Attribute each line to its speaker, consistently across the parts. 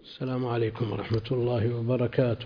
Speaker 1: السلام عليكم ورحمة الله وبركاته.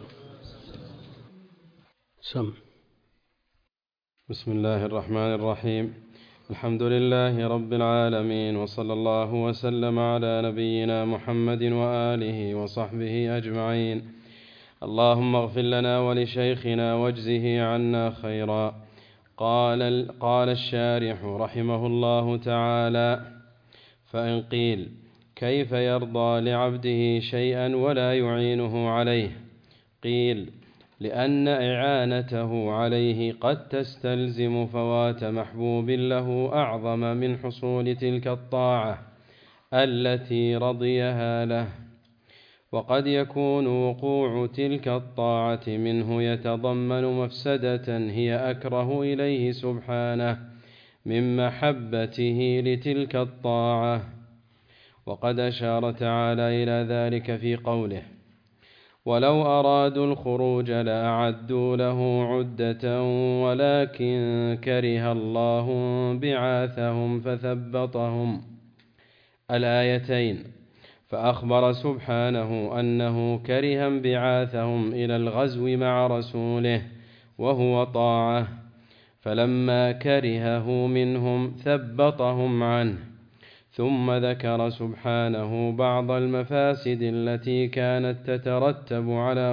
Speaker 2: بسم الله الرحمن الرحيم. الحمد لله رب العالمين، وصلى الله وسلم على نبينا محمد وآله وصحبه أجمعين. اللهم اغفر لنا ولشيخنا واجزه عنا خيرا. قال الشارح رحمه الله تعالى: فإن قيل: كيف يرضى لعبده شيئا ولا يعينه عليه؟ قيل: لأن إعانته عليه قد تستلزم فوات محبوب له أعظم من حصول تلك الطاعة التي رضيها له، وقد يكون وقوع تلك الطاعة منه يتضمن مفسدة هي أكره إليه سبحانه من محبته لتلك الطاعة. وقد أشار تعالى إلى ذلك في قوله: ولو أرادوا الخروج لأعدوا له عدة ولكن كره الله بعاثهم فثبطهم، الآيتين. فأخبر سبحانه أنه كره انبعاثهم إلى الغزو مع رسوله وهو طاعة، فلما كرهه منهم ثبطهم عنه. ثم ذكر سبحانه بعض المفاسد التي كانت تترتب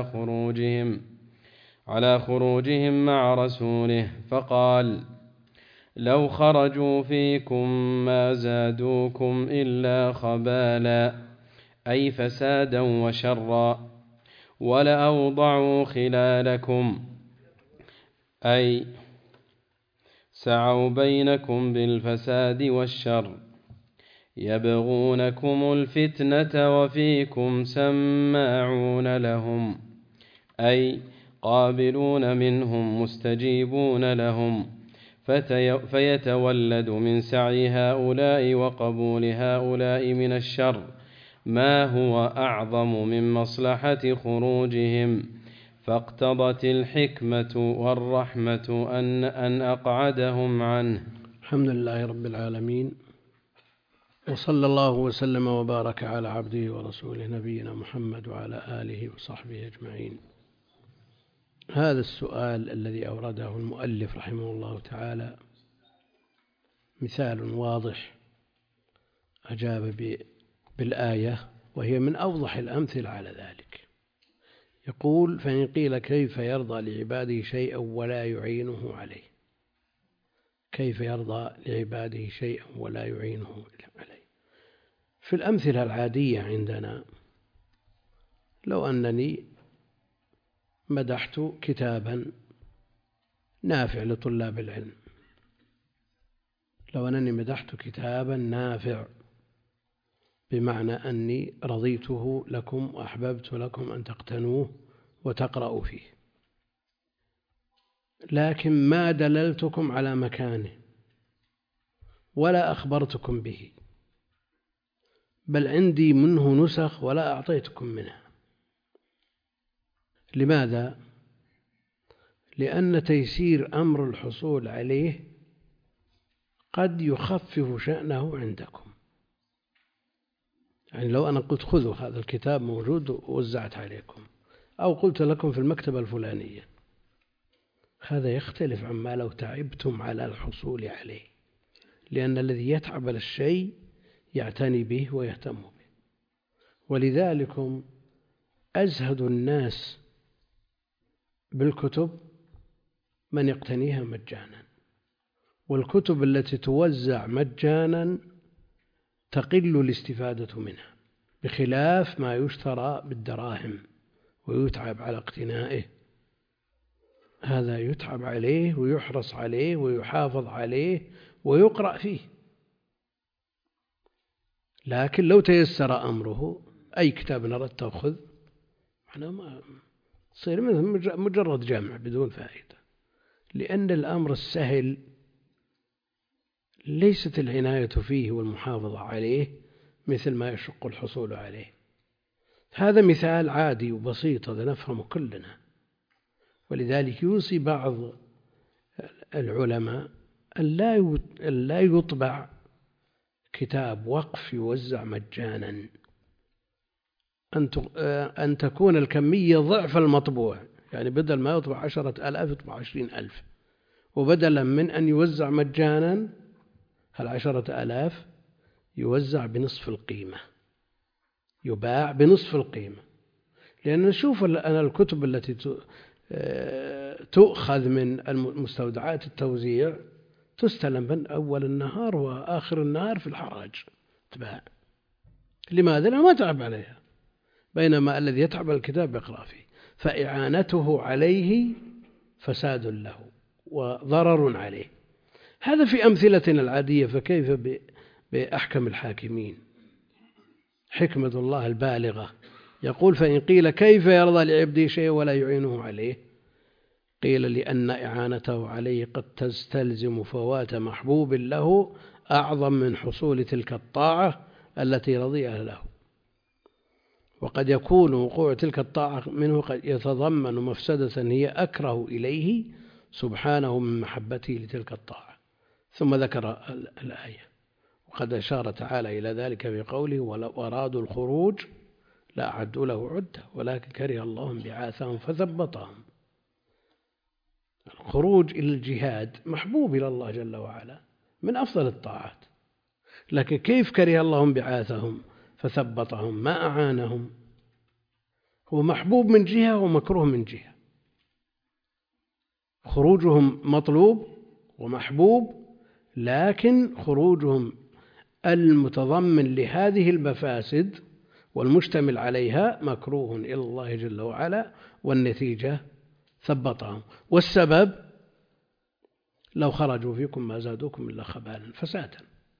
Speaker 2: على خروجهم مع رسوله، فقال: لو خرجوا فيكم ما زادوكم إلا خبالا، أي فسادا وشرا، ولأوضعوا خلالكم، أي سعوا بينكم بالفساد والشر، يبغونكم الفتنة وفيكم سماعون لهم، أي قابلون منهم مستجيبون لهم، فيتولد من سعي هؤلاء وقبول هؤلاء من الشر ما هو أعظم من مصلحة خروجهم، فاقتضت الحكمة والرحمة أن أقعدهم عنه.
Speaker 1: الحمد لله رب العالمين، وصلى الله وسلم وبارك على عبده ورسوله نبينا محمد وعلى آله وصحبه أجمعين. هذا السؤال الذي أورده المؤلف رحمه الله تعالى مثال واضح أجاب بالآية، وهي من أوضح الأمثلة على ذلك. يقول: فإن قيل كيف يرضى لعباده شيئا ولا يعينه عليه؟ كيف يرضى لعباده شيئا ولا يعينه عليه؟ في الأمثلة العادية عندنا، لو أنني مدحت كتابا نافع لطلاب العلم، لو أنني مدحت كتابا نافع بمعنى أني رضيته لكم وأحببت لكم أن تقتنوه وتقرأوا فيه، لكن ما دللتكم على مكانه ولا أخبرتكم به، بل عندي منه نسخ ولا أعطيتكم منها. لماذا؟ لأن تيسير أمر الحصول عليه قد يخفف شأنه عندكم. يعني لو أنا قلت خذوا هذا الكتاب موجود ووزعت عليكم، أو قلت لكم في المكتبة الفلانية، هذا يختلف عما لو تعبتم على الحصول عليه، لأن الذي يتعب على الشيء يعتني به ويهتم به. ولذلك أزهد الناس بالكتب من يقتنيها مجانا، والكتب التي توزع مجانا تقل الاستفادة منها، بخلاف ما يشترى بالدراهم ويتعب على اقتنائه. هذا يتعب عليه ويحرص عليه ويحافظ عليه ويقرأ فيه. لكن لو تيسر أمره، أي كتاب نردته خذ، ما تصير مجرد جمع بدون فائدة، لأن الأمر السهل ليست العناية فيه والمحافظة عليه مثل ما يشق الحصول عليه. هذا مثال عادي وبسيط، هذا نفهمه كلنا. ولذلك يوصي بعض العلماء أن لا يطبع كتاب وقف يوزع مجانا، أن تكون الكمية ضعف المطبوع، يعني بدل ما يطبع 10,000 يطبع 20,000، وبدلا من أن يوزع مجانا 10,000 يوزع بنصف القيمة، يباع بنصف القيمة. لأن نشوف أنا الكتب التي تؤخذ من مستودعات التوزيع تستلم من أول النهار وآخر النهار في الحراج تباع. لماذا؟ لأنه ما تعب عليها، بينما الذي يتعب الكتاب يقرأ فيه، فإعانته عليه فساد له وضرر عليه. هذا في أمثلتنا العادية، فكيف بأحكم الحاكمين؟ حكمة الله البالغة. يقول: فإن قيل كيف يرضى لعبده شيء ولا يعينه عليه؟ قيل: لأن إعانته عليه قد تستلزم فوات محبوب له أعظم من حصول تلك الطاعة التي رضيها له، وقد يكون وقوع تلك الطاعة منه قد يتضمن مفسدة هي أكره إليه سبحانه من محبته لتلك الطاعة. ثم ذكر الآية، وقد أشار تعالى إلى ذلك بقوله: ولو أرادوا الخروج لأعدوا له عدة ولكن كره الله انبعاثهم فثبطهم. الخروج إلى الجهاد محبوب إلى الله جل وعلا، من أفضل الطاعات، لكن كيف كره الله انبعاثهم فثبطهم؟ ما أعانهم. هو محبوب من جهة ومكروه من جهة. خروجهم مطلوب ومحبوب، لكن خروجهم المتضمن لهذه المفاسد والمشتمل عليها مكروه إلى الله جل وعلا، والنتيجة ثبطهم. والسبب: لو خرجوا فيكم ما زادوكم إلا خبالا فسادا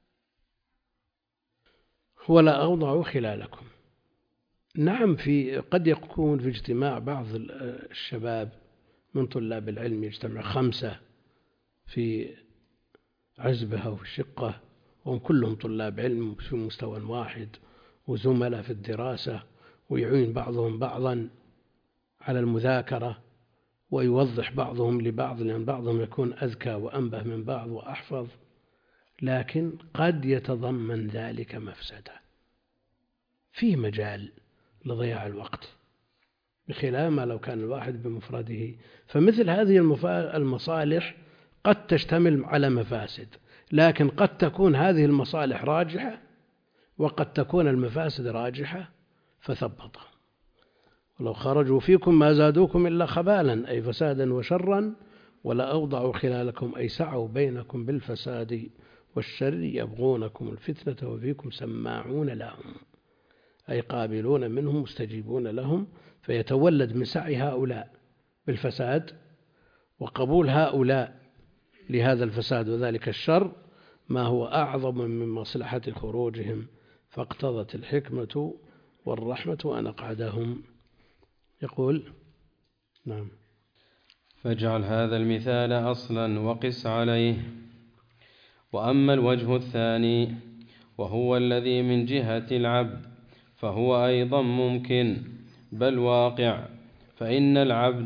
Speaker 1: ولا أوضعوا خلالكم. نعم، قد يكون في اجتماع بعض الشباب من طلاب العلم، يجتمع 5 في عزبة أو في شقة، وهم كلهم طلاب علم في مستوى واحد وزملاء في الدراسة، ويعين بعضهم بعضا على المذاكرة، ويوضح بعضهم لبعض، لأن بعضهم يكون أذكى وأنبه من بعض وأحفظ، لكن قد يتضمن ذلك مفسدة، فيه مجال لضياع الوقت، بخلاف ما لو كان الواحد بمفرده. فمثل هذه المصالح قد تشتمل على مفاسد، لكن قد تكون هذه المصالح راجحة وقد تكون المفاسد راجحة فثبطها. ولو خرجوا فيكم ما زادوكم إلا خبالا، أي فسادا وشرا، ولا أوضعوا خلالكم، أي سعوا بينكم بالفساد والشر، يبغونكم الفتنة وفيكم سماعون لهم، أي قابلون منهم مستجيبون لهم، فيتولد من سعي هؤلاء بالفساد وقبول هؤلاء لهذا الفساد وذلك الشر ما هو أعظم من مصلحة خروجهم، فاقتضت الحكمة والرحمة أن أقعدهم. يقول: نعم.
Speaker 2: فاجعل هذا المثال أصلا وقس عليه. وأما الوجه الثاني وهو الذي من جهة العبد فهو أيضا ممكن بل واقع، فإن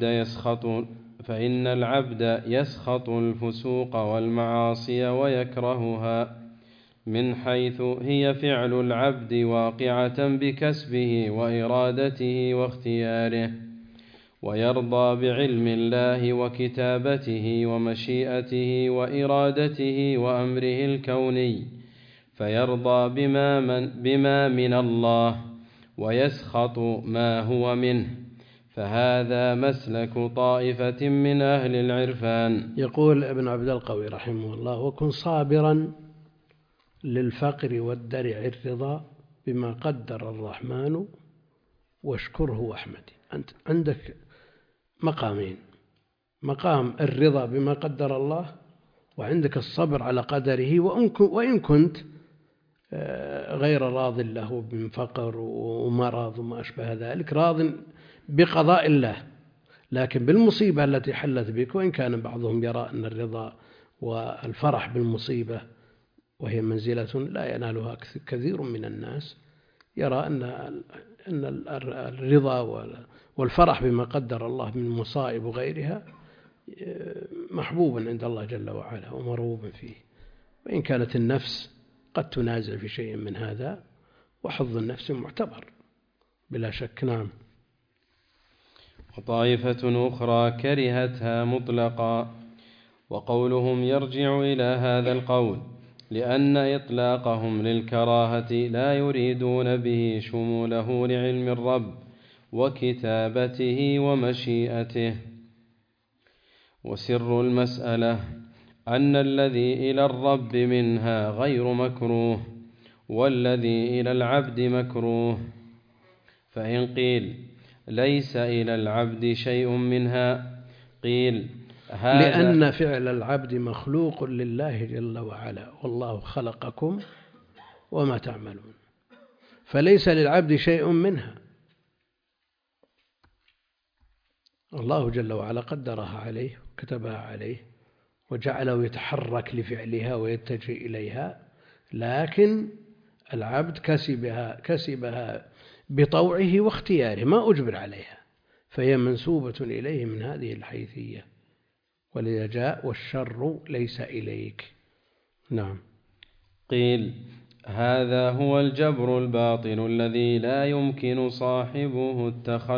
Speaker 2: العبد يسخط الفسوق والمعاصي ويكرهها، من حيث هي فعل العبد واقعة بكسبه وإرادته واختياره، ويرضى بعلم الله وكتابته ومشيئته وإرادته وأمره الكوني، فيرضى بما من الله ويسخط ما هو منه، فهذا مسلك طائفة من أهل العرفان.
Speaker 1: يقول ابن عبد القوي رحمه الله: وكن صابرا للفقر والدرع الرضا بما قدر الرحمن واشكره واحمده. أنت عندك مقامين: مقام الرضا بما قدر الله، وعندك الصبر على قدره، وإن كنت غير راض له من فقر ومرض وما أشبه ذلك، راض بقضاء الله، لكن بالمصيبة التي حلت بك، وإن كان بعضهم يرى أن الرضا والفرح بالمصيبة وهي منزلة لا ينالها كثير من الناس، يرى أن الرضا والفرح بما قدر الله من مصائب وغيرها محبوب عند الله جل وعلا ومرغوب فيه، وإن كانت النفس قد تنازع في شيء من هذا، وحظ النفس معتبر، بلا شك. نعم.
Speaker 2: وطائفة أخرى كرهتها مطلقا. وقولهم يرجع إلى هذا القول لأن إطلاقهم للكراهة لا يريدون به شموله لعلم الرب وكتابته ومشيئته. وسر المسألة أن الذي إلى الرب منها غير مكروه والذي إلى العبد مكروه. فإن قيل ليس إلى العبد شيء منها قيل
Speaker 1: لأن فعل العبد مخلوق لله جل وعلا، والله خلقكم وما تعملون، فليس للعبد شيء منها. الله جل وعلا قدرها عليه وكتبها عليه وجعله يتحرك لفعلها ويتجه إليها، لكن العبد كسبها بطوعه واختياره، ما أجبر عليها، فهي منسوبة إليه من هذه الحيثية. ولذا جاء والشر ليس إليك. نعم.
Speaker 2: قيل هذا هو الجبر الباطل الذي لا يمكن صاحبه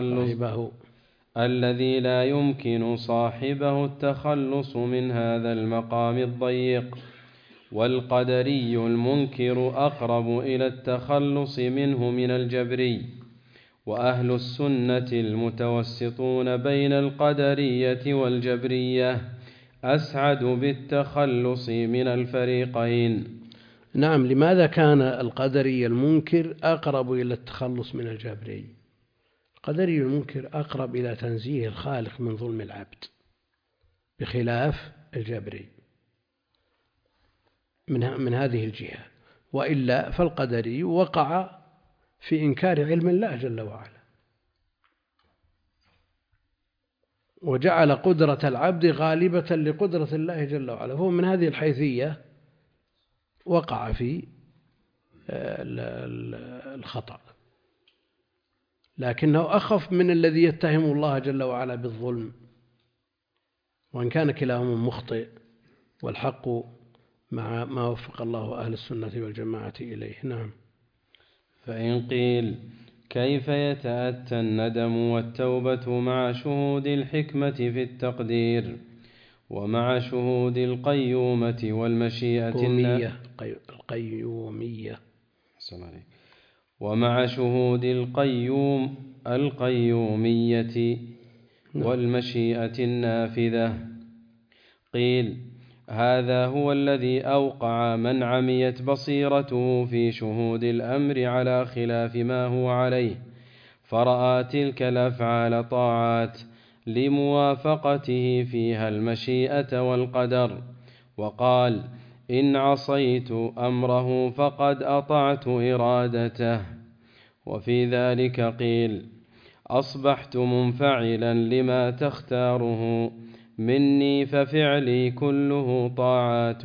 Speaker 2: التخلص من هذا المقام الضيق. والقدري المنكر أقرب إلى التخلص منه من الجبري. وأهل السنة المتوسطون بين القدرية والجبرية أسعد بالتخلص من الفريقين.
Speaker 1: نعم. لماذا كان القدري المنكر أقرب إلى التخلص من الجبري؟ القدري المنكر أقرب إلى تنزيه الخالق من ظلم العبد بخلاف الجبري من هذه الجهة. وإلا فالقدري وقع في إنكار علم الله جل وعلا، وجعل قدرة العبد غالبة لقدرة الله جل وعلا، فهو من هذه الحيثية وقع في الخطأ، لكنه أخف من الذي يتهم الله جل وعلا بالظلم، وإن كان كلاهما مخطئ، والحق مع ما وفق الله أهل السنة والجماعة إليه. نعم.
Speaker 2: فإن قيل كيف يتأتى الندم والتوبة مع شهود الحكمة في التقدير ومع شهود القيومة والمشيئة
Speaker 1: القيومية
Speaker 2: ومع شهود القيومية والمشيئة النافذة؟ قيل هذا هو الذي أوقع من عميت بصيرته في شهود الأمر على خلاف ما هو عليه، فرأى تلك الأفعال طاعات لموافقته فيها المشيئة والقدر، وقال إن عصيت أمره فقد أطعت إرادته. وفي ذلك قيل أصبحت منفعلا لما تختاره مني ففعلي كله طاعات.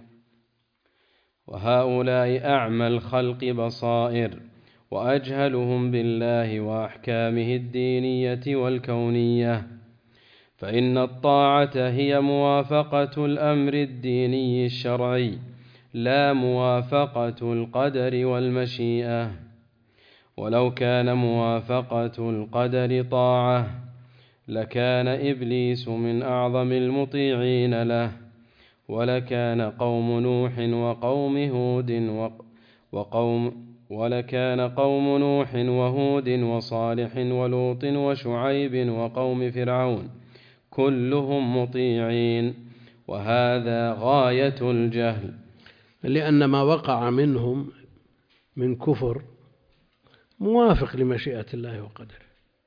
Speaker 2: وهؤلاء أعمى الخلق بصائر وأجهلهم بالله وأحكامه الدينية والكونية، فإن الطاعة هي موافقة الأمر الديني الشرعي لا موافقة القدر والمشيئة. ولو كان موافقة القدر طاعة لكان إبليس من أعظم المطيعين له، ولكان قوم نوح وهود وصالح ولوط وشعيب وقوم فرعون كلهم مطيعين، وهذا غاية الجهل.
Speaker 1: لأن ما وقع منهم من كفر موافق لمشيئة الله وقدره،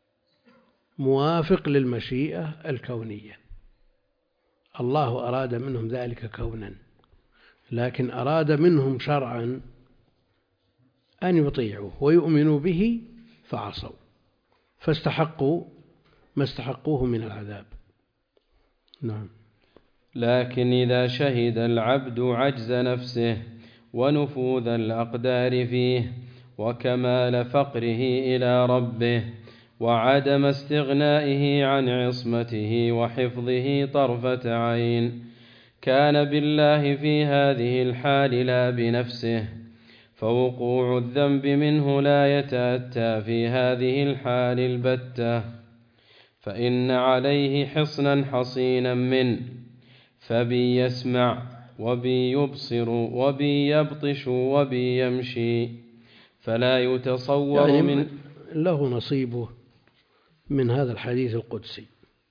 Speaker 1: موافق للمشيئة الكونية. الله أراد منهم ذلك كونا، لكن أراد منهم شرعا أن يطيعوا ويؤمنوا به فعصوا، فاستحقوا ما استحقوه من العذاب. نعم.
Speaker 2: لكن إذا شهد العبد عجز نفسه ونفوذ الأقدار فيه وكمال فقره إلى ربه وعدم استغنائه عن عصمته وحفظه طرفة عين، كان بالله في هذه الحال لا بنفسه، فوقوع الذنب منه لا يتأتى في هذه الحال البتة، فإن عليه حصنا حصينا منه، فبي يسمع وبي يبصر وبي يبطش وبي يمشي، فلا يتصور
Speaker 1: يعني
Speaker 2: من
Speaker 1: له نصيبه من هذا الحديث القدسي.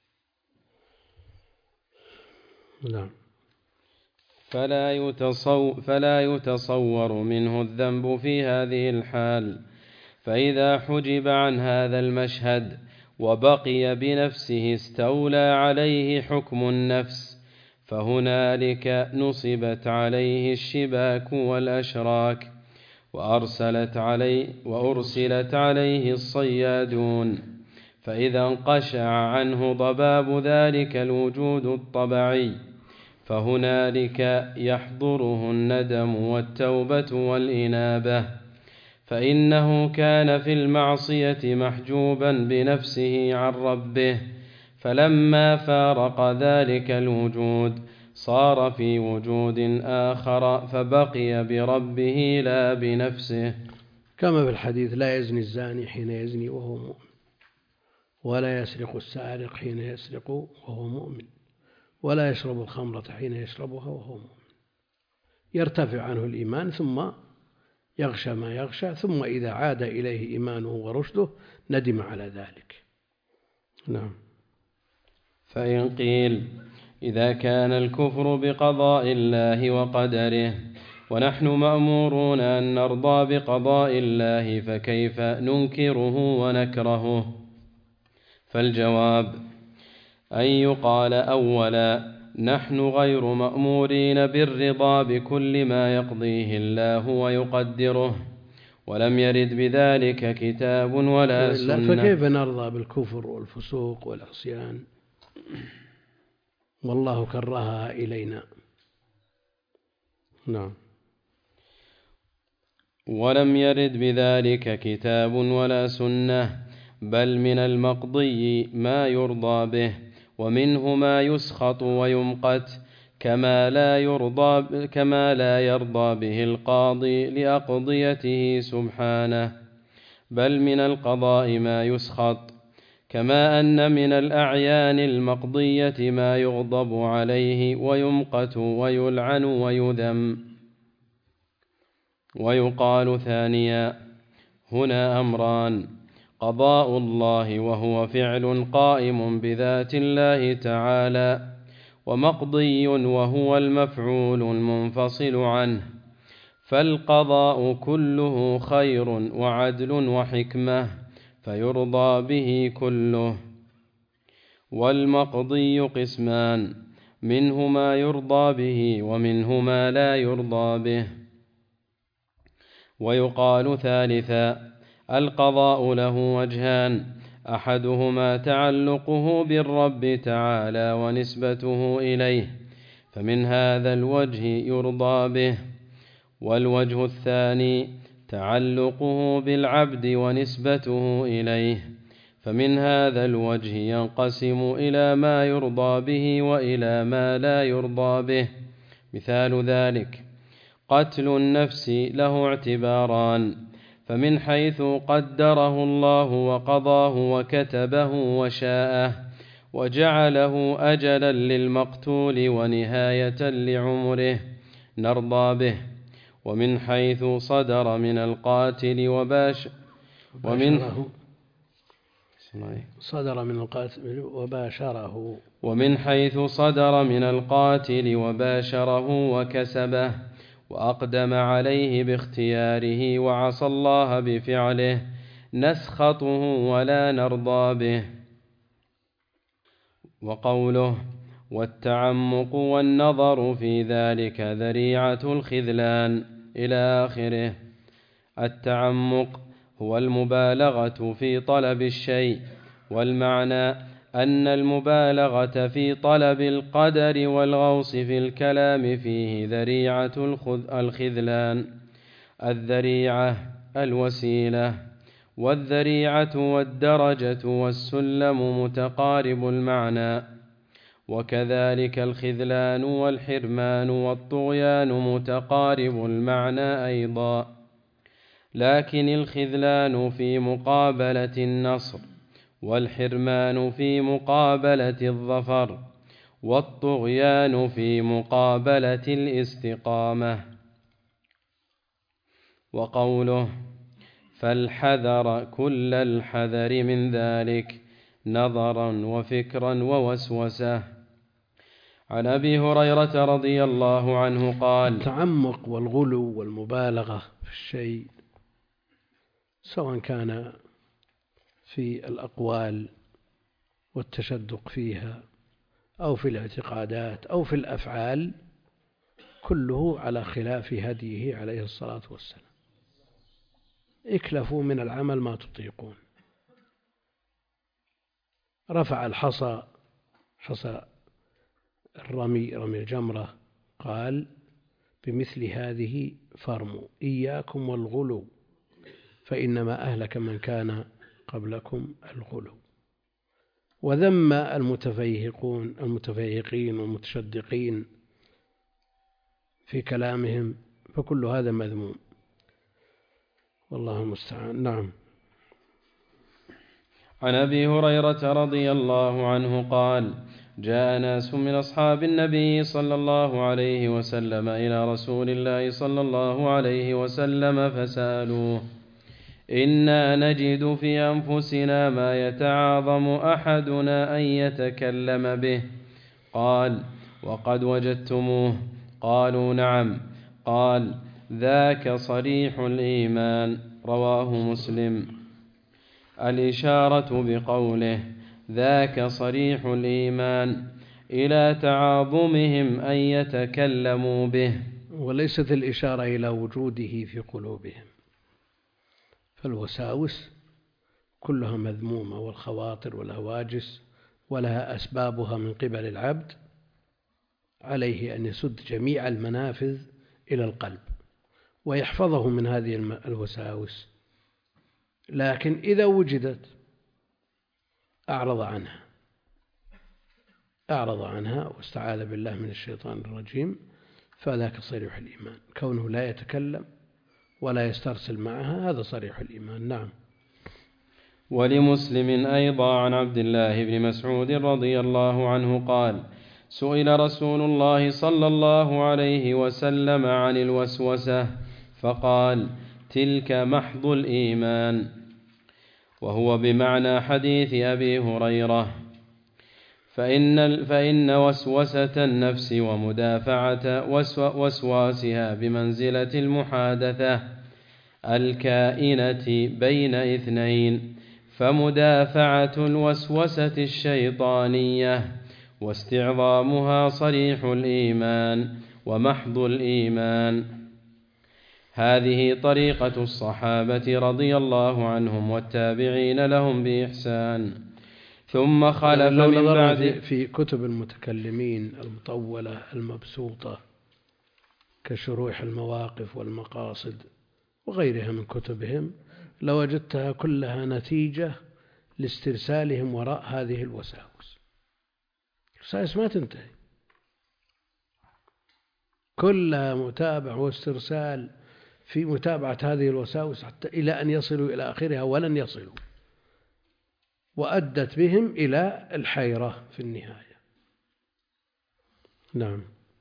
Speaker 1: نعم.
Speaker 2: فلا يتصور منه الذنب في هذه الحال، فإذا حجب عن هذا المشهد وبقي بنفسه استولى عليه حكم النفس، فهنالك نصبت عليه الشباك والأشراك، وأرسلت عليه الصيادون، فإذا انقشع عنه ضباب ذلك الوجود الطبيعي، فهنالك يحضره الندم والتوبة والإنابة، فإنه كان في المعصية محجوبا بنفسه عن ربه، فلما فارق ذلك الوجود صار في وجود آخر، فبقي بربه لا بنفسه،
Speaker 1: كما في الحديث: لا يزني الزاني حين يزني وهو مؤمن، ولا يسرق السارق حين يسرق وهو مؤمن، ولا يشرب الخمرة حين يشربها وهو مؤمن. يرتفع عنه الإيمان ثم يغشى ما يغشى، ثم إذا عاد إليه إيمانه ورشده ندم على ذلك. نعم.
Speaker 2: فإن قيل: إذا كان الكفر بقضاء الله وقدره ونحن مأمورون أن نرضى بقضاء الله، فكيف ننكره ونكرهه؟ فالجواب أن يقال أولا: نحن غير مأمورين بالرضا بكل ما يقضيه الله ويقدره، ولم يرد بذلك كتاب ولا سنة.
Speaker 1: فكيف نرضى بالكفر والفسوق والعصيان والله كرهها إلينا؟ نعم.
Speaker 2: ولم يرد بذلك كتاب ولا سنة، بل من المقضي ما يرضى به، ومنه ما يسخط ويمقت، كما لا يرضى به القاضي لأقضيته سبحانه، بل من القضاء ما يسخط، كما أن من الأعيان المقضية ما يغضب عليه ويمقت ويلعن ويذم. ويقال ثانيا: هنا أمران: قضاء الله وهو فعل قائم بذات الله تعالى، ومقضي وهو المفعول المنفصل عنه، فالقضاء كله خير وعدل وحكمة، فيرضى به كله. والمقضي قسمان: منه ما يرضى به ومنه ما لا يرضى به. ويقال ثالثا: القضاء له وجهان: أحدهما تعلقه بالرب تعالى ونسبته إليه، فمن هذا الوجه يرضى به. والوجه الثاني تعلقه بالعبد ونسبته إليه، فمن هذا الوجه ينقسم إلى ما يرضى به وإلى ما لا يرضى به. مثال ذلك: قتل النفس له اعتباران: فمن حيث قدره الله وقضاه وكتبه وشاءه وجعله أجلا للمقتول ونهاية لعمره نرضى به، ومن حيث صدر من القاتل ومن حيث صدر من القاتل وباشره وكسبه وأقدم عليه باختياره وعصى الله بفعله نسخطه ولا نرضى به. وقوله: والتعمق والنظر في ذلك ذريعة الخذلان إلى آخره. التعمق هو المبالغة في طلب الشيء، والمعنى أن المبالغة في طلب القدر والغوص في الكلام فيه ذريعة الخذلان. الذريعة الوسيلة، والذريعة والدرجة والسلم متقارب المعنى، وكذلك الخذلان والحرمان والطغيان متقارب المعنى أيضا. لكن الخذلان في مقابلة النصر، والحرمان في مقابلة الظفر، والطغيان في مقابلة الاستقامة. وقوله فالحذر كل الحذر من ذلك نظرا وفكرا ووسوسة. عن أبي هريرة رضي الله عنه قال:
Speaker 1: التعمق والغلو والمبالغة في الشيء سواء كان في الأقوال والتشدق فيها أو في الاعتقادات أو في الأفعال كله على خلاف هديه عليه الصلاة والسلام. اكلفوا من العمل ما تطيقون. رفع الحصى، حصى رمي الجمرة، قال بمثل هذه فارموا، إياكم والغلو فإنما أهلك من كان قبلكم الغلو. وذم المتفيهقين والمتشدقين في كلامهم، فكل هذا مذموم، والله المستعان. نعم.
Speaker 2: عن أبي هريرة رضي الله عنه قال: جاء ناس من أصحاب النبي صلى الله عليه وسلم إلى رسول الله صلى الله عليه وسلم فسألوه: إنا نجد في أنفسنا ما يتعاظم أحدنا أن يتكلم به. قال: وقد وجدتموه؟ قالوا: نعم. قال: ذاك صريح الإيمان. رواه مسلم. الإشارة بقوله ذاك صريح الإيمان إلى تعاظمهم أن يتكلموا به،
Speaker 1: وليست الإشارة إلى وجوده في قلوبهم، فالوساوس كلها مذمومة، والخواطر والهواجس ولها أسبابها من قبل العبد، عليه أن يسد جميع المنافذ إلى القلب ويحفظه من هذه الوساوس، لكن إذا وجدت أعرض عنها واستعاذ بالله من الشيطان الرجيم، فذاك صريح الإيمان. كونه لا يتكلم ولا يسترسل معها هذا صريح الإيمان. نعم.
Speaker 2: ولمسلم أيضا عن عبد الله بن مسعود رضي الله عنه قال: سئل رسول الله صلى الله عليه وسلم عن الوسوسة فقال: تلك محض الإيمان. وهو بمعنى حديث أبي هريرة. فإن وسوسة النفس ومدافعة وسواسها بمنزلة المحادثة الكائنة بين اثنين، فمدافعة الوسوسة الشيطانية واستعظامها صريح الإيمان ومحض الإيمان. هذه طريقة الصحابة رضي الله عنهم والتابعين لهم بإحسان. ثم خلف من بعد
Speaker 1: في كتب المتكلمين المطولة المبسوطة كشروح المواقف والمقاصد وغيرها من كتبهم لوجدتها كلها نتيجة لاسترسالهم وراء هذه الوساوس. الوساوس ما تنتهي، كلها متابعة واسترسال في متابعة هذه الوساوس حتى إلى أن يصلوا إلى آخرها، ولن يصلوا، وأدت بهم إلى الحيرة في النهاية. نعم.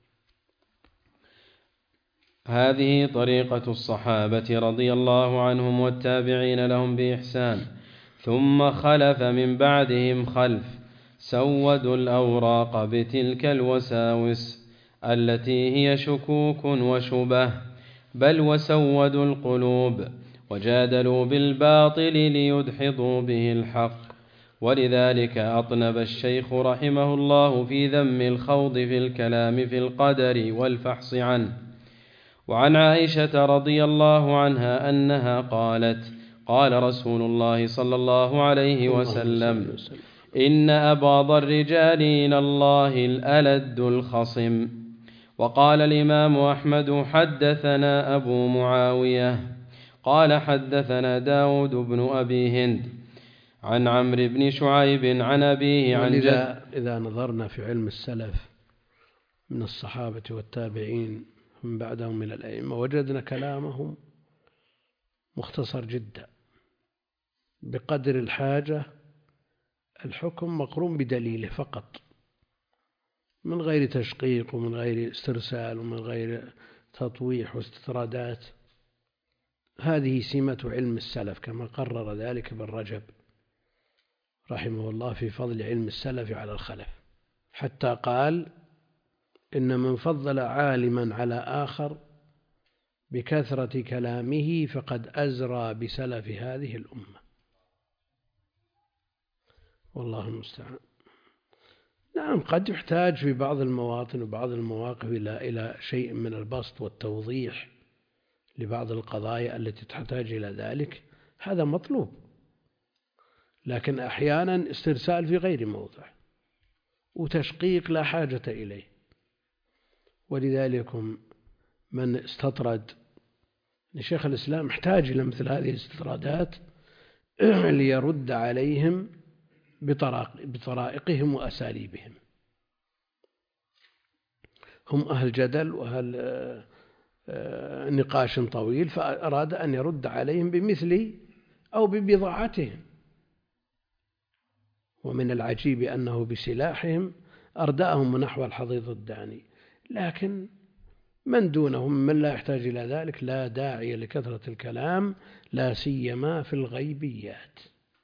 Speaker 2: هذه طريقة الصحابة رضي الله عنهم والتابعين لهم بإحسان. ثم خلف من بعدهم خلف سودوا الأوراق بتلك الوساوس التي هي شكوك وشبه، بل وسودوا القلوب وجادلوا بالباطل ليدحضوا به الحق. ولذلك أطنب الشيخ رحمه الله في ذم الخوض في الكلام في القدر والفحص عنه. وعن عائشة رضي الله عنها أنها قالت: قال رسول الله صلى الله عليه وسلم: إن أبغض الرجال إلى الله الألد الخصم. وقال الإمام أحمد: حدثنا أبو معاوية قال حدثنا داود بن أبي هند عن عمرو بن شعيب عن أبيه عن جد.
Speaker 1: إذا نظرنا في علم السلف من الصحابة والتابعين من بعدهم من الأئمة وجدنا كلامهم مختصر جدا، بقدر الحاجة الحكم مقرون بدليله فقط، من غير تشقيق ومن غير استرسال ومن غير تطويح واستطرادات. هذه سمة علم السلف كما قرر ذلك ابن رجب رحمه الله في فضل علم السلف على الخلف، حتى قال إن من فضل عالما على آخر بكثرة كلامه فقد أزرى بسلف هذه الأمة، والله المستعان. نعم، قد يحتاج في بعض المواطن وبعض المواقف إلى شيء من البسط والتوضيح لبعض القضايا التي تحتاج إلى ذلك، هذا مطلوب، لكن أحيانا استرسال في غير موضع وتشقيق لا حاجة إليه. ولذلك من استطرد لشيخ الإسلام احتاج إلى مثل هذه الاستطرادات ليرد عليهم بطرائقهم وأساليبهم. هم أهل جدل وأهل نقاش طويل، فأراد أن يرد عليهم بمثل أو ببضاعتهم. ومن العجيب أنه بسلاحهم أردأهم نحو الحضيض الداني، لكن من دونهم من لا يحتاج إلى ذلك لا داعي لكثرة الكلام، لا سيما في الغيبيات،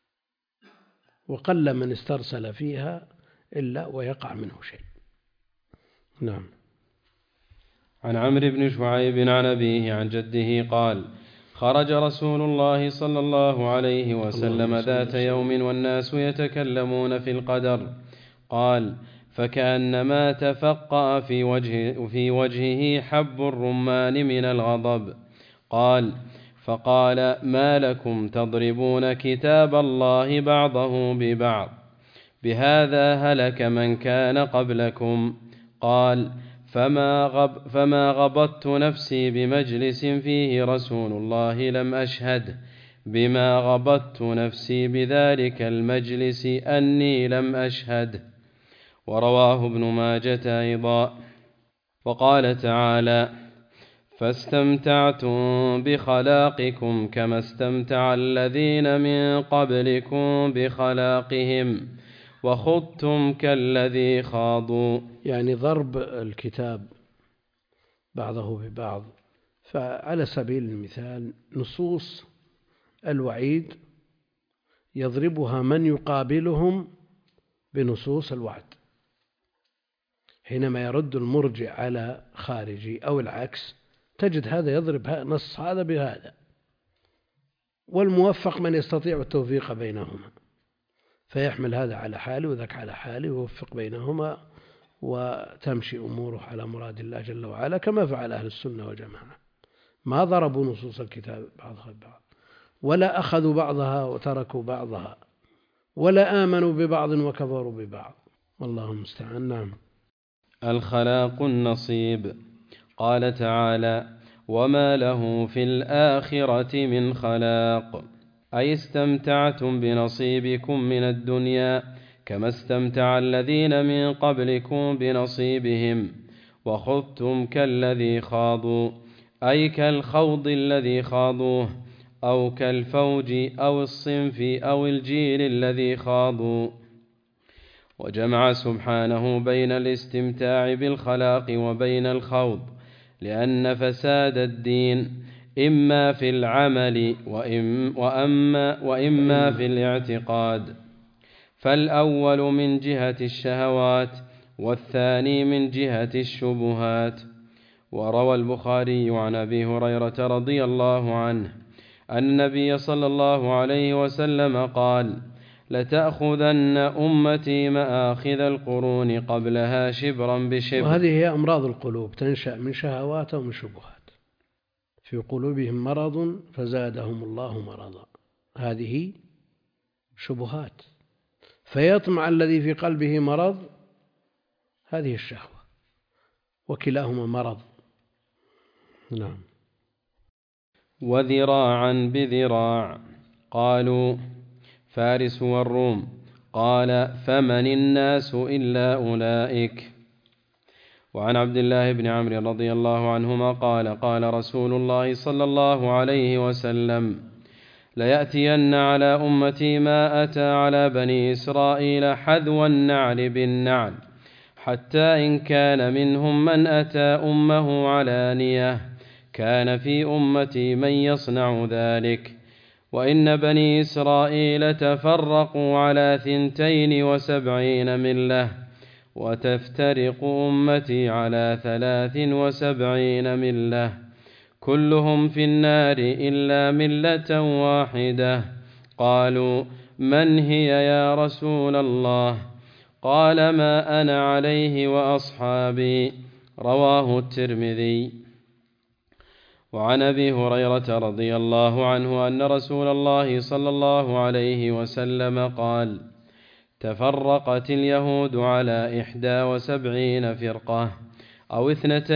Speaker 1: وقل من استرسل فيها إلا ويقع منه شيء. نعم.
Speaker 2: عن عمرو بن شعيب عن أبيه عن جده قال: خرج رسول الله صلى الله عليه وسلم ذات يوم والناس يتكلمون في القدر. قال: فكأنما تفقأ في وجهه حب الرمان من الغضب. قال: فقال: ما لكم تضربون كتاب الله بعضه ببعض؟ بهذا هلك من كان قبلكم. قال: فما غبطت نفسي بمجلس فيه رسول الله لم أشهد بما غبطت نفسي بذلك المجلس أني لم أشهد. ورواه ابن ماجة أيضا. وقال تعالى: فاستمتعتم بخلاقكم كما استمتع الذين من قبلكم بخلاقهم وخضتم كالذي خاضوا.
Speaker 1: يعني ضرب الكتاب بعضه ببعض، فعلى سبيل المثال نصوص الوعيد يضربها من يقابلهم بنصوص الوعد، حينما يرد المرجع على خارجي أو العكس تجد هذا يضرب نص هذا بهذا، والموفق من يستطيع التوفيق بينهما، فيحمل هذا على حاله وذاك على حاله ويوفق بينهما وتمشي أموره على مراد الله جل وعلا، كما فعل أهل السنة والجماعة. ما ضربوا نصوص الكتاب بعضها ببعض، ولا أخذوا بعضها وتركوا بعضها، ولا آمنوا ببعض وكفروا ببعض، والله المستعان. نعم.
Speaker 2: الخلاق النصيب. قال تعالى: وما له في الآخرة من خلاق، أي استمتعتم بنصيبكم من الدنيا كما استمتع الذين من قبلكم بنصيبهم وخضتم كالذي خاضوا، أي كالخوض الذي خاضوه، أو كالفوج أو الصنف أو الجيل الذي خاضوا. وجمع سبحانه بين الاستمتاع بالخلاق وبين الخوض، لأن فساد الدين إما في العمل وإما في الاعتقاد، فالأول من جهة الشهوات والثاني من جهة الشبهات. وروى البخاري عن أبي هريرة رضي الله عنه أن النبي صلى الله عليه وسلم قال: لتأخذن أمتي مآخذ القرون قبلها شبرا بشبر.
Speaker 1: وهذه هي أمراض القلوب، تنشأ من شهوات ومن شبهات، في قلوبهم مرض فزادهم الله مرضا، هذه شبهات، فيطمع الذي في قلبه مرض، هذه الشهوة، وكلاهما مرض. نعم.
Speaker 2: وذراعا بذراع. قالوا: فارس والروم. قال: فمن الناس إلا أولئك. وعن عبد الله بن عمرو رضي الله عنهما قال قال رسول الله صلى الله عليه وسلم: ليأتين على أمتي ما أتى على بني إسرائيل حذو النعل بالنعل، حتى إن كان منهم من أتى أمه علانية كان في أمتي من يصنع ذلك. وإن بني إسرائيل تفرقوا على 72 ملة، وتفترق أمتي على 73 ملة، كلهم في النار إلا ملة واحدة. قالوا: من هي يا رسول الله؟ قال: ما أنا عليه وأصحابي. رواه الترمذي. وعن أبي هريرة رضي الله عنه أن رسول الله صلى الله عليه وسلم قال: تفرقت اليهود على 71 فرقة أو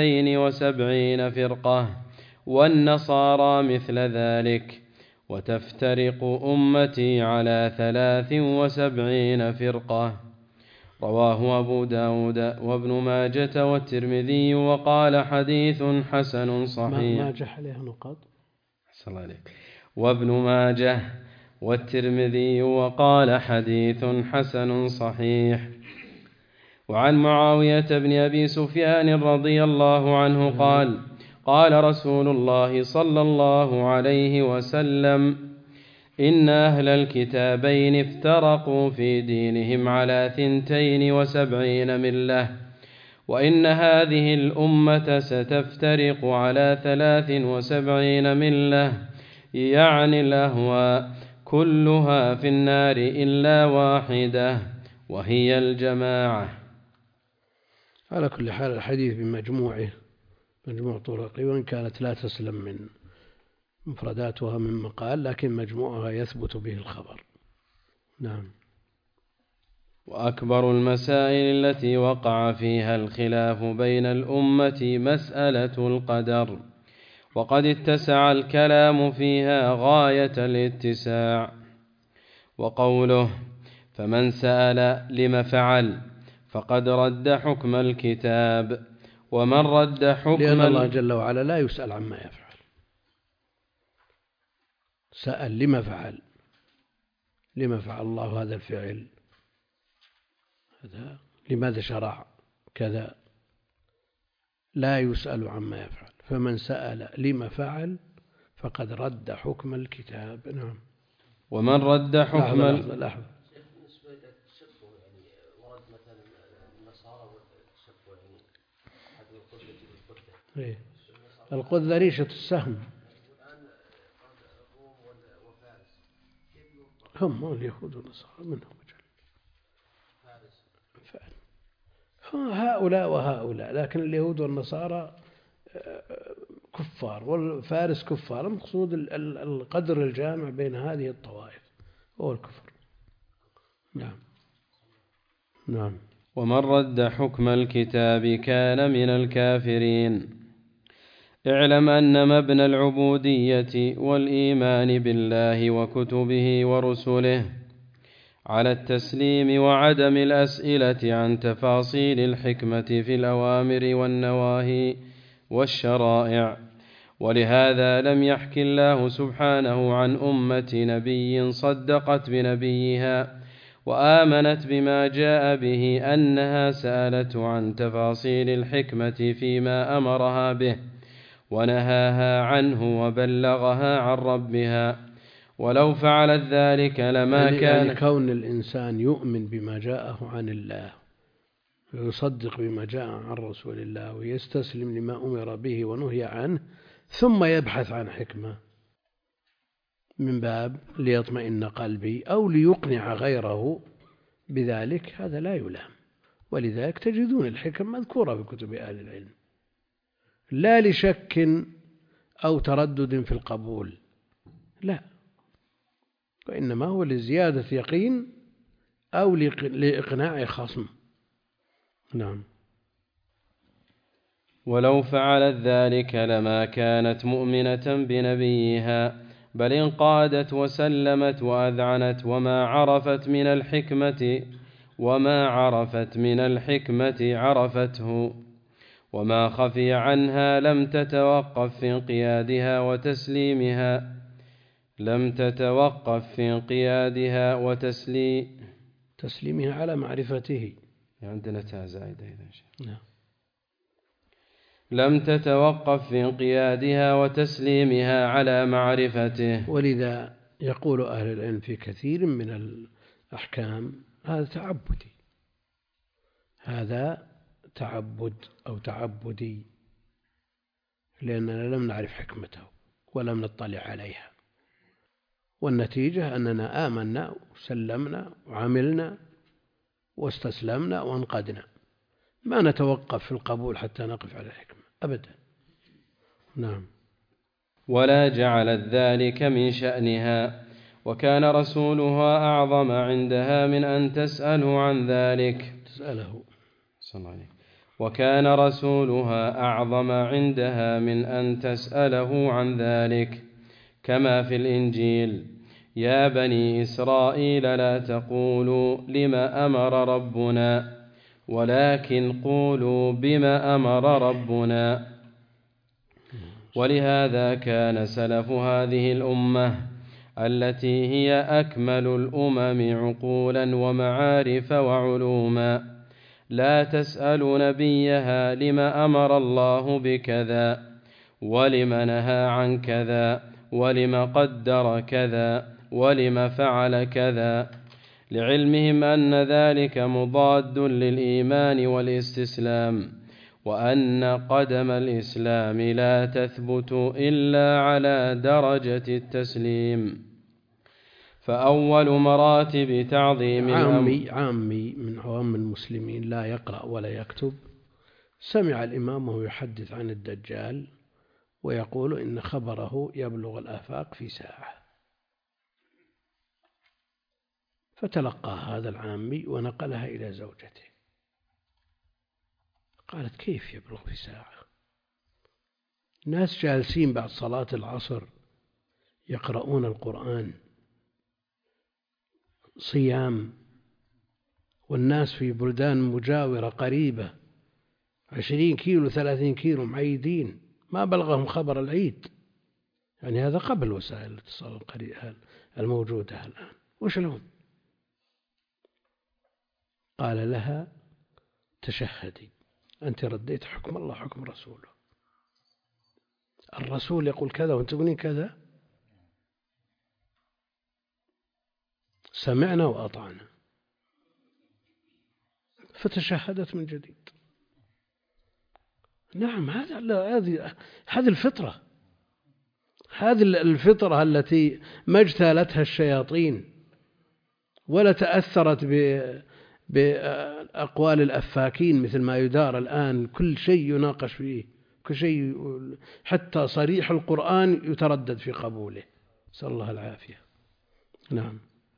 Speaker 2: 72 فرقة، والنصارى مثل ذلك، وتفترق أمتي على 73 فرقة. رواه أبو داود وابن ماجة والترمذي وقال: حديث حسن صحيح.
Speaker 1: ماجه عليها نقاط.
Speaker 2: أحسن عليك. وابن ماجه والترمذي وقال: حديث حسن صحيح. وعن معاوية بن أبي سفيان رضي الله عنه قال: قال رسول الله صلى الله عليه وسلم: إن أهل الكتابين افترقوا في دينهم على 72 ملة، وإن هذه الأمة ستفترق على 73 ملة، يعني الأهواء، كلها في النار إلا واحدة وهي الجماعة.
Speaker 1: على كل حال الحديث بمجموعه مجموع طرقه، وإن كانت لا تسلم من مفرداتها من مقال، لكن مجموعها يثبت به الخبر. نعم.
Speaker 2: وأكبر المسائل التي وقع فيها الخلاف بين الأمة مسألة القدر، وقد اتسع الكلام فيها غاية الاتساع. وقوله: فمن سأل لم فعل فقد رد حكم الكتاب، ومن رد حكم
Speaker 1: لأن الله جل وعلا لا يسأل عما يفعل. سأل لما فعل، لما فعل الله هذا الفعل، هذا لماذا شرع كذا، لا يسأل عما يفعل. فمن سأل لما فعل فقد رد حكم الكتاب. نعم.
Speaker 2: ومن رد حكم
Speaker 1: لحظة.
Speaker 3: بالنسبة للتشبه، يعني ورد مثلا النصارى والتشبه، يعني هذه القذة بالقذة.
Speaker 1: القذة ريشة السهم.
Speaker 3: والآن الروم وفارس
Speaker 1: هم اليهود والنصارى منهم فارس. هؤلاء وهؤلاء، لكن اليهود والنصارى كفار والفارس كفار. المقصود القدر الجامع بين هذه الطوائف هو الكفر. نعم. نعم.
Speaker 2: ومن رد حكم الكتاب كان من الكافرين. اعلم أن مبنى العبودية والإيمان بالله وكتبه ورسله على التسليم وعدم الأسئلة عن تفاصيل الحكمة في الأوامر والنواهي والشرائع. ولهذا لم يحكي الله سبحانه عن أمة نبي صدقت بنبيها وآمنت بما جاء به أنها سألت عن تفاصيل الحكمة فيما أمرها به ونهاها عنه وبلغها عن ربها. ولو فعلت ذلك لما كان
Speaker 1: يعني كون الإنسان يؤمن بما جاءه عن الله ويصدق بما جاء عن رسول الله ويستسلم لما أمر به ونهي عنه، ثم يبحث عن حكمة من باب ليطمئن قلبي أو ليقنع غيره بذلك، هذا لا يلام. ولذلك تجدون الحكم مذكورة في كتب أهل العلم، لا لشك أو تردد في القبول، لا، وإنما هو لزيادة يقين أو لإقناع خصم. نعم.
Speaker 2: ولو فعلت ذلك لما كانت مؤمنة بنبيها، بل انقادت وسلمت وأذعنت وما عرفت من الحكمة عرفته، وما خفي عنها لم تتوقف في انقيادها
Speaker 1: تسليمها على معرفته.
Speaker 2: عندنا تاء زائدة إذا
Speaker 1: نعم.
Speaker 2: لم تتوقف في انقيادها وتسليمها على معرفته.
Speaker 1: ولذا يقول أهل العلم في كثير من الأحكام هذا تعبد أو تعبدي، لأننا لم نعرف حكمته ولم نطلع عليها، والنتيجة أننا آمنا وسلمنا وعملنا واستسلمنا وانقدنا، ما نتوقف في القبول حتى نقف على الحكمة أبدا. نعم.
Speaker 2: ولا جعلت ذلك من شأنها، وكان رسولها أعظم عندها من أن تسأله عن ذلك. وكان رسولها أعظم عندها من أن تسأله عن ذلك، كما في الإنجيل: يا بني إسرائيل لا تقولوا لما أمر ربنا، ولكن قولوا بما أمر ربنا. ولهذا كان سلف هذه الأمة التي هي أكمل الأمم عقولا ومعارف وعلوما لا تسأل نبيها لما أمر الله بكذا، ولما نهى عن كذا، ولما قدر كذا، ولما فعل كذا، لعلمهم أن ذلك مضاد للإيمان والاستسلام، وأن قدم الإسلام لا تثبت إلا على درجة التسليم. فأول مراتب تعظيم
Speaker 1: عامي من عوام المسلمين لا يقرأ ولا يكتب سمع الإمام وهو يحدث عن الدجال ويقول إن خبره يبلغ الآفاق في ساعة، فتلقى هذا العامي ونقلها إلى زوجته، قالت: كيف يبلغ في ساعة؟ ناس جالسين بعد صلاة العصر يقرؤون القرآن صيام، والناس في بلدان مجاورة قريبة 20 كيلو 30 كيلو معيدين ما بلغهم خبر العيد، يعني هذا قبل وسائل الاتصال الموجودة الآن، وش لهم؟ قال لها: تشهدي، أنت رديت حكم الله حكم رسوله، الرسول يقول كذا وأنت تقولين كذا، سمعنا وأطعنا. فتشهدت من جديد. نعم، هذه الفطرة، هذه الفطرة التي ما اجتالتها الشياطين ولا تأثرت بأقوال الأفاكين مثل ما يدار الآن، كل شيء يناقش فيه، كل شيء حتى صريح القرآن يتردد في قبوله، نسأل الله العافية. نعم.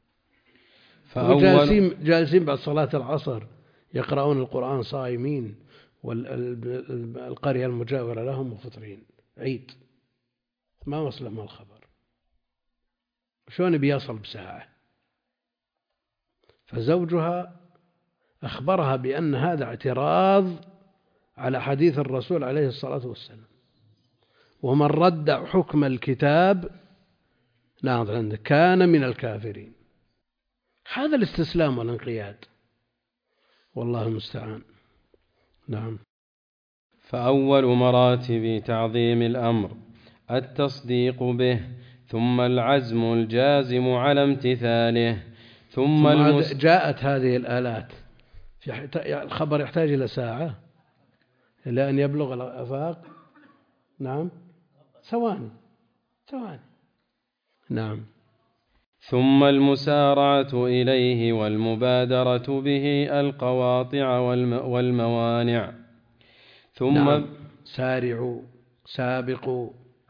Speaker 1: جالسين بعد صلاة العصر يقرؤون القرآن صائمين، والقرية المجاورة لهم مفطرين عيد، ما وصلهم الخبر، شلون بيصل بساعة؟ فزوجها أخبرها بأن هذا اعتراض على حديث الرسول عليه الصلاة والسلام، ومن رد حكم الكتاب كان من الكافرين. هذا الاستسلام والانقياد، والله المستعان. نعم.
Speaker 2: فأول مراتب تعظيم الأمر التصديق به، ثم العزم الجازم على امتثاله، ثم
Speaker 1: جاءت هذه الآلات الخبر يحتاج إلى ساعة إلى أن يبلغ الآفاق. نعم، ثواني. نعم.
Speaker 2: ثم المسارعة إليه والمبادرة به القواطع والموانع.
Speaker 1: نعم. سارعوا، سابقوا،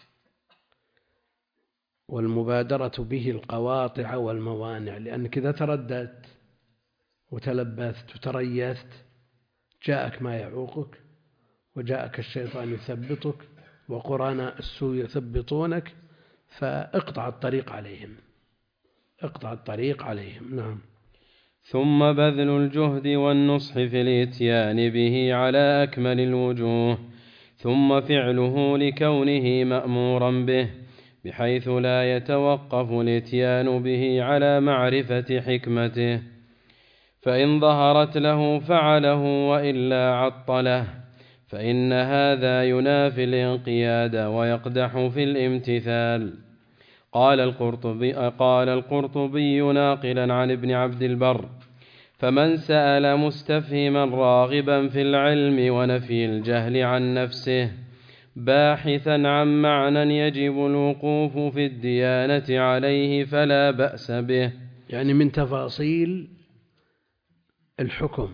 Speaker 1: والمبادرة به القواطع والموانع، لأنك إذا ترددت وتلبثت وتريثت جاءك ما يعوقك، وجاءك الشيطان يثبطك، وقرناء السوء يثبطونك، فاقطع الطريق عليهم. نعم.
Speaker 2: ثم بذل الجهد والنصح في الإتيان به على أكمل الوجوه، ثم فعله لكونه مأمورا به، بحيث لا يتوقف الإتيان به على معرفة حكمته، فإن ظهرت له فعله وإلا عطله، فإن هذا ينافي الانقياد ويقدح في الامتثال. قال القرطبي ناقلا عن ابن عبد البر: فمن سأل مستفهما راغبا في العلم ونفي الجهل عن نفسه، باحثا عن معنى يجب الوقوف في الديانة عليه، فلا بأس به.
Speaker 1: يعني من تفاصيل الحكم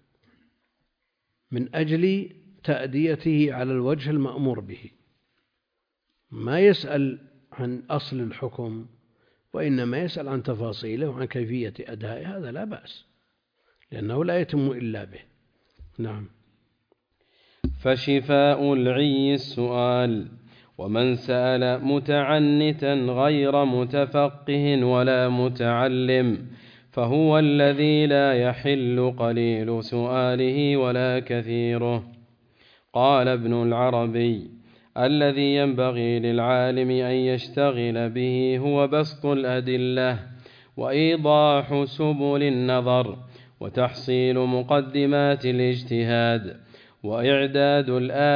Speaker 1: من أجل تأديته على الوجه المأمور به، ما يسأل عن أصل الحكم وإنما يسأل عن تفاصيله وعن كيفية أدائه، هذا لا بأس، لأنه لا يتم إلا به. نعم.
Speaker 2: فشفاء العي السؤال. ومن سأل متعنتا غير متفقه ولا متعلم، فهو الذي لا يحل قليل سؤاله ولا كثيره. قال ابن العربي: الذي ينبغي للعالم أن يشتغل به هو بسط الأدلة وإيضاح سبل النظر وتحصيل مقدمات الاجتهاد وإعداد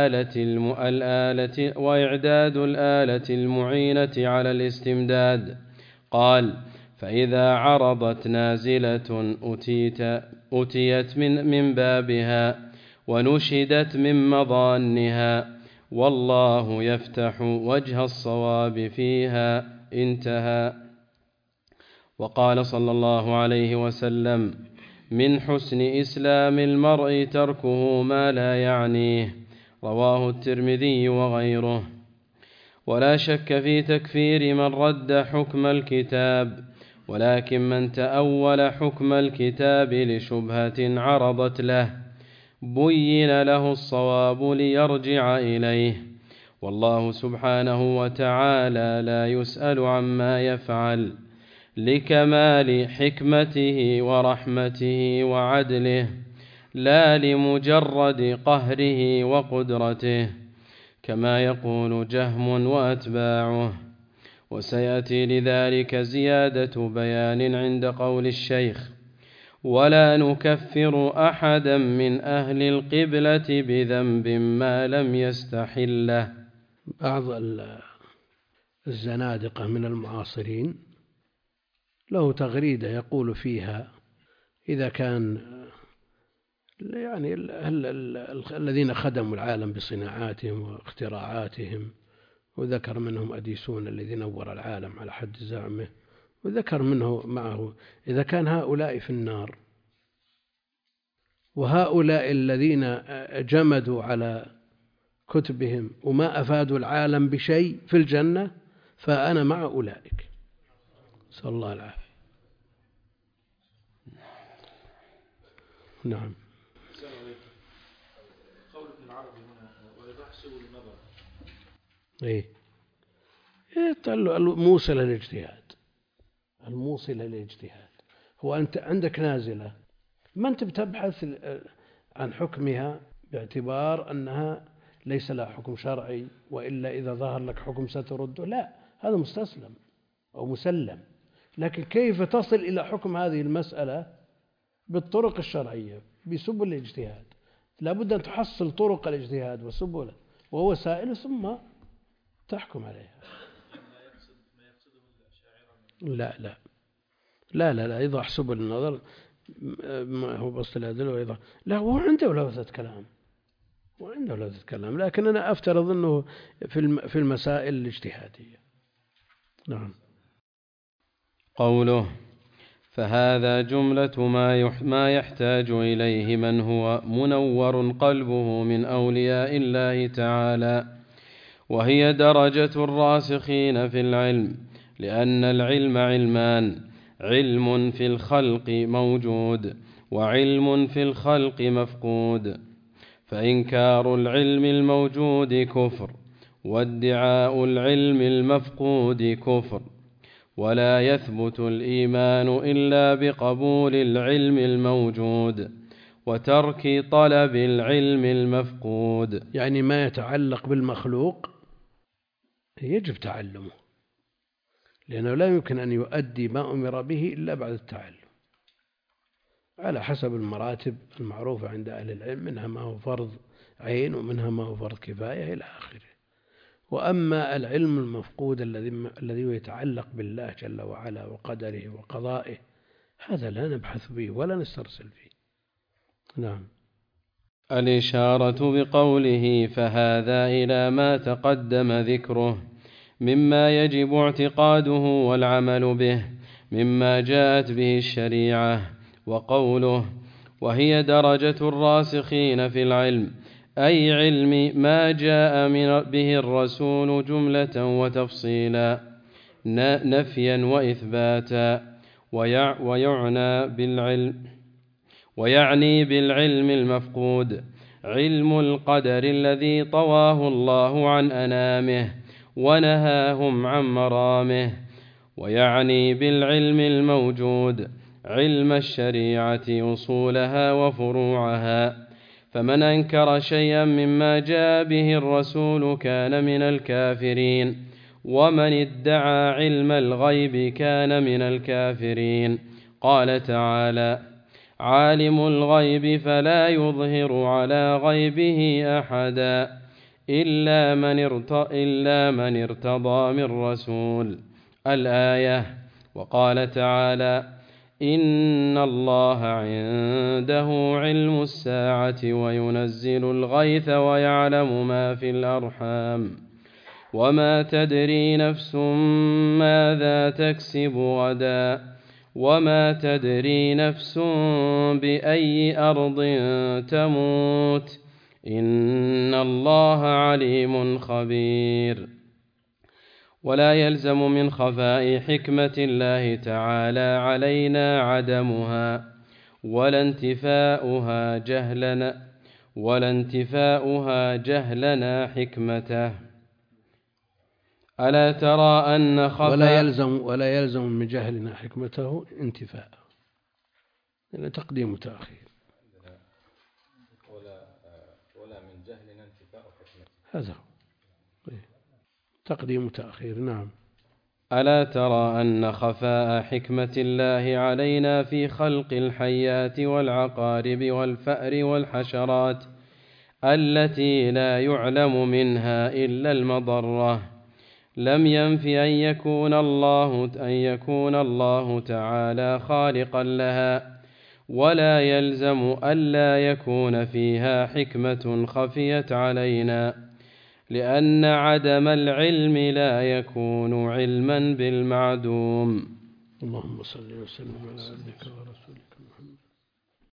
Speaker 2: الآلة المعينة على الاستمداد. قال: فإذا عرضت نازلة أتيت من بابها ونشدت من مظانها، والله يفتح وجه الصواب فيها. انتهى. وقال صلى الله عليه وسلم: من حسن إسلام المرء تركه ما لا يعنيه. رواه الترمذي وغيره. ولا شك في تكفير من رد حكم الكتاب، ولكن من تأول حكم الكتاب لشبهة عرضت له بين له الصواب ليرجع إليه، والله سبحانه وتعالى لا يسأل عما يفعل، لكمال حكمته ورحمته وعدله، لا لمجرد قهره وقدرته، كما يقول جهم وأتباعه. وسيأتي لذلك زيادة بيان عند قول الشيخ: ولا نكفر أحدا من أهل القبلة بذنب ما لم يستحله.
Speaker 1: بعض الزنادقة من المعاصرين له تغريدة يقول فيها: إذا كان يعني الذين خدموا العالم بصناعاتهم واختراعاتهم، وذكر منهم أديسون الذي نور العالم على حد زعمه، وذكر منه معه، إذا كان هؤلاء في النار وهؤلاء الذين جمدوا على كتبهم وما أفادوا العالم بشيء في الجنة، فأنا مع أولئك. صلى الله العافية. نعم.
Speaker 4: قول ابن العربي هنا: ويحسب النظر،
Speaker 1: الموصل للاجتهاد، الموصل للاجتهاد. هو أنت عندك نازلة، ما أنت بتبحث عن حكمها باعتبار أنها ليس لها حكم شرعي، وإلا إذا ظهر لك حكم سترده، لا، هذا مستسلم أو مسلم. لكن كيف تصل إلى حكم هذه المسألة؟ بالطرق الشرعية، بسبل الاجتهاد. لابد أن تحصل طرق الاجتهاد وسبله وهو سائل ثم تحكم عليها. لا يضح سبل النظر، ما هو بسط الأدلة ويضح، لا، هو عنده لوثة كلام، لكن أنا أفترض أنه في المسائل الاجتهادية. نعم.
Speaker 2: قوله: فهذا جملة ما يحتاج إليه من هو منور قلبه من أولياء الله تعالى، وهي درجة الراسخين في العلم، لأن العلم علمان: علم في الخلق موجود، وعلم في الخلق مفقود، فإنكار العلم الموجود كفر، وادعاء العلم المفقود كفر، ولا يثبت الإيمان إلا بقبول العلم الموجود وترك طلب العلم المفقود.
Speaker 1: يعني ما يتعلق بالمخلوق يجب تعلمه، لأنه لا يمكن أن يؤدي ما أمر به إلا بعد التعلم على حسب المراتب المعروفة عند أهل العلم، منها ما هو فرض عين ومنها ما هو فرض كفاية إلى آخره. وأما العلم المفقود الذي يتعلق بالله جل وعلا وقدره وقضائه، هذا لا نبحث به ولا نسترسل فيه. نعم.
Speaker 2: الإشارة بقوله فهذا إلى ما تقدم ذكره مما يجب اعتقاده والعمل به مما جاءت به الشريعة. وقوله وهي درجة الراسخين في العلم أي علم ما جاء به الرسول جملة وتفصيلا نفيا وإثباتا. ويعني بالعلم المفقود علم القدر الذي طواه الله عن أنامه ونهاهم عن مرامه. ويعني بالعلم الموجود علم الشريعة أصولها وفروعها، فمن أنكر شيئا مما جاء به الرسول كان من الكافرين، ومن ادعى علم الغيب كان من الكافرين. قال تعالى عالم الغيب فلا يظهر على غيبه أحدا إلا من ارتضى من رسول. الآية. وقال تعالى إن الله عنده علم الساعة وينزل الغيث ويعلم ما في الأرحام وما تدري نفس ماذا تكسب غدا وما تدري نفس بأي أرض تموت إن الله عليم خبير. ولا يلزم من خفاء حكمة الله تعالى علينا عدمها ولا انتفاؤها جهلنا حكمته. ألا ترى أن خفاء
Speaker 1: ولا يلزم من جهلنا حكمته انتفاء، يعني تقديم وتأخير.
Speaker 2: ولا من جهلنا انتفاء حكمته،
Speaker 1: هذا تقديم وتأخير. نعم.
Speaker 2: ألا ترى أن خفاء حكمة الله علينا في خلق الحيات والعقارب والفأر والحشرات التي لا يعلم منها إلا المضرة لم ينف أن يكون الله تعالى خالقا لها، ولا يلزم ألا يكون فيها حكمة خفيت علينا، لأن عدم العلم لا يكون علما بالمعدوم.
Speaker 1: اللهم صل وسلم على عبدك ورسولك.